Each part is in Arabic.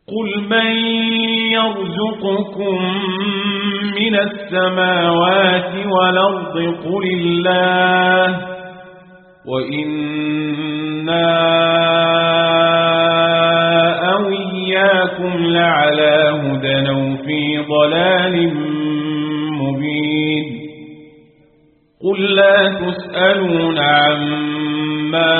قل من يرزقكم من السماوات والأرض قل الله وإنا أو إياكم لعلى هدى أو في ضلال مبين قل لا تسألون عما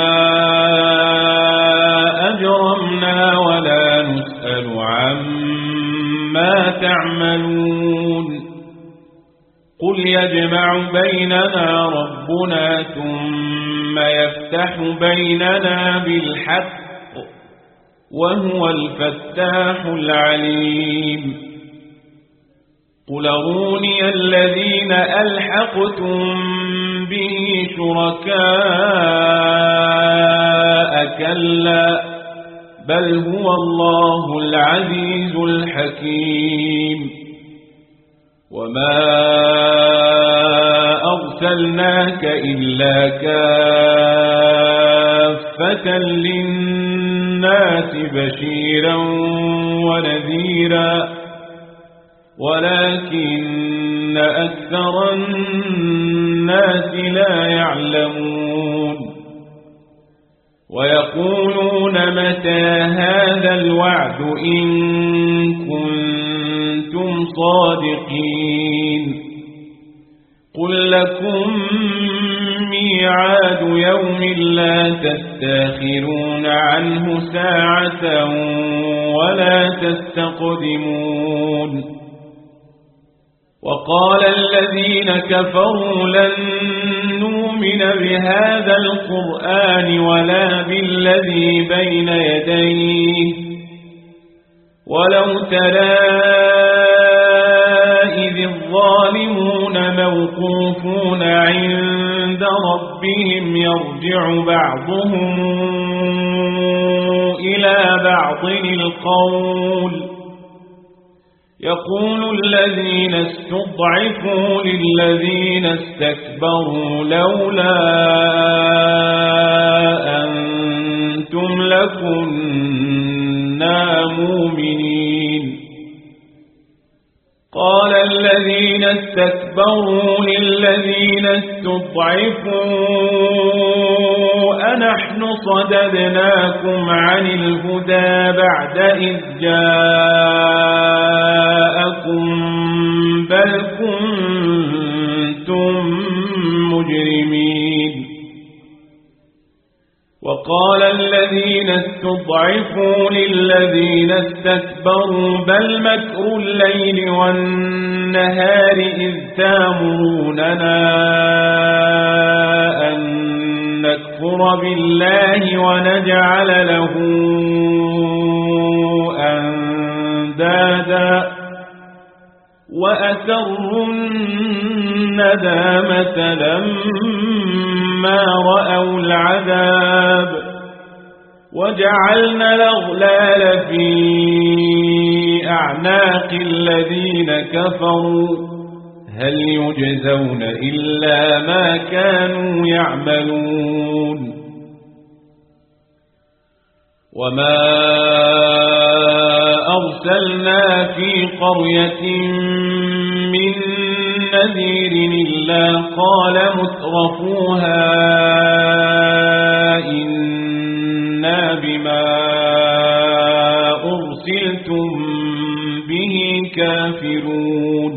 أجرمنا ولا نسأل عما تعملون قل يجمع بيننا ربنا ثم يفتح بيننا بالحق وهو الفتاح العليم قل أروني الذين ألحقتم به شركاء كلا بل هو الله العزيز الحكيم وما أرسلناك إلا كافة للناس بشيرا ونذيرا ولكن أكثر الناس لا يعلمون ويقولون متى هذا الوعد إن كنتم صادقين قل لكم ميعاد يوم لا تستاخرون عنه ساعة ولا تستقدمون وقال الذين كفروا لن نؤمن بهذا القرآن ولا بالذي بين يديه ولو ترى إذ الظالمون موقوفون عند ربهم يرجع بعضهم إلى بعض القول يقول الذين استضعفوا للذين استكبروا لولا أنتم لكنا مؤمنين قال الذين استكبروا للذين استضعفوا أنحن صددناكم عن الهدى بعد إذ جاءكم بل كنتم مجرمين وقال الذين استضعفوا للذين استكبروا بل مكر الليل والنهار إذ تامروننا أن نكفر بالله ونجعل له أندادا وأسروا الندامة لما رأوا العذاب وجعلنا الأغلال في أعناق الذين كفروا هل يجزون إلا ما كانوا يعملون وما أرسلنا في قرية من نذير إلا قال مترفوها إنا بما أرسلتم به كافرون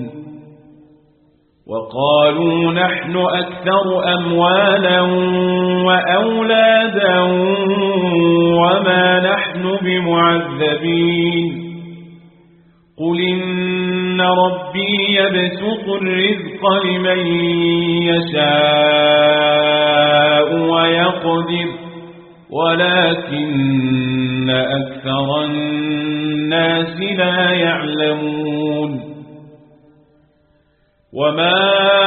وقالوا نحن أكثر أموالا وأولادا وما نحن بمعذبين قل إن ربي يبسط الرزق لمن يشاء ويقدر ولكن أكثر الناس لا يعلمون وما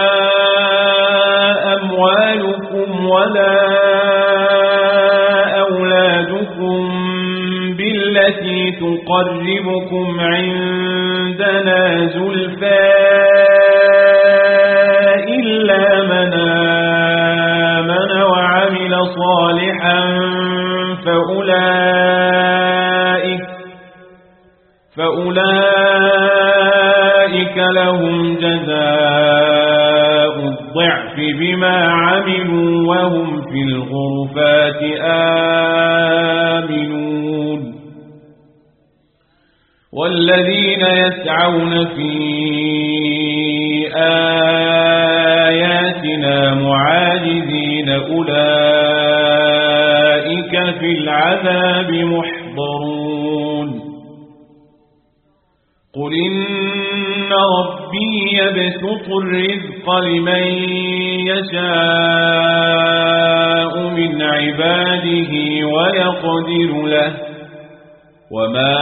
أموالكم ولا أولادكم بالتي تقربكم عندنا زلفى إلا من آمن وعمل صالحا فأولئك لهم جزاء الضعف بما عملوا وهم في الغرفات آمنون والذين يسعون في آياتنا معاجزين أولئك في العذاب محضرون قل إن ربي يبسط الرزق لمن يشاء من عباده ويقدر له وما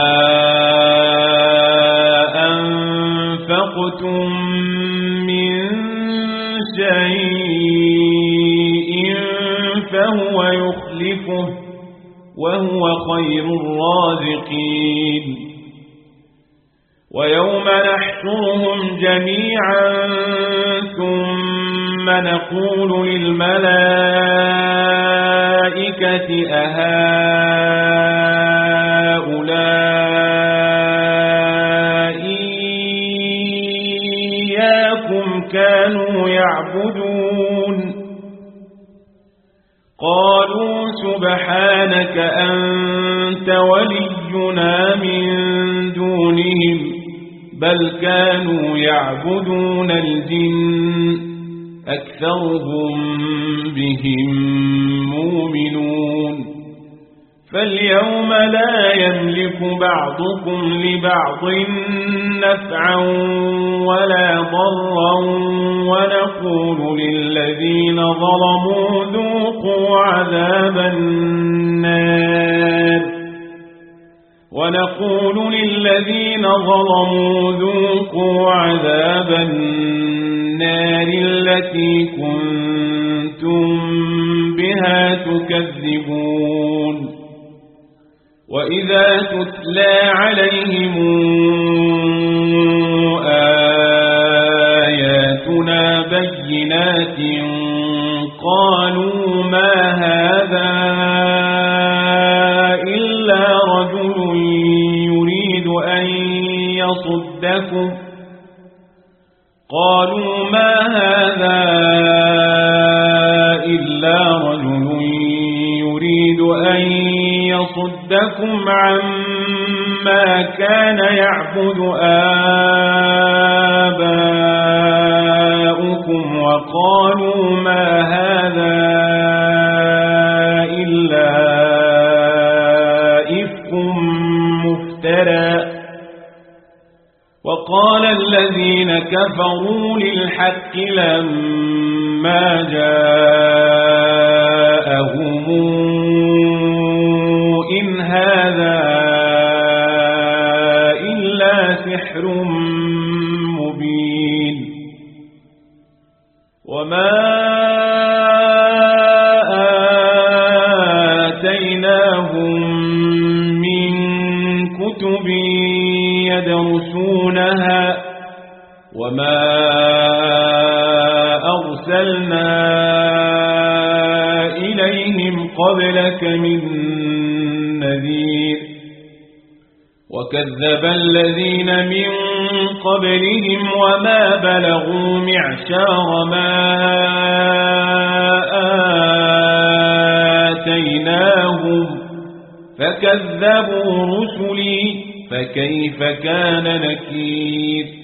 أنفقتم من شيء فهو يخلفه وهو خير الرازقين ويوم نحشرهم جميعا ثم نقول للملائكة أهؤلاء إياكم كانوا يعبدون قالوا سبحانك أنت ولينا من دونهم بل كانوا يعبدون الجن أكثرهم بهم مؤمنون فاليوم لا يملك بعضكم لبعض نفعا ولا ضرا ونقول للذين ظلموا ذوقوا عذاب النار التي كنتم بها تكذبون وإذا تتلى عليهم آياتنا بينات قالوا ما هذا إلا رجل يريد أن يصدكم عما كان يعبد آباؤكم وقالوا ما هذا إلا إفك مفترى وقال الذين كفروا للحق لما جاءهم إن هذا إلا سحر مبين وما آتيناهم من كتب يدرسونها وما أرسلنا إليهم قبلك من نذير وكذب الذين من قبلهم وما بلغوا معشار ما آتيناهم فكذبوا رسلي فكيف كان نكير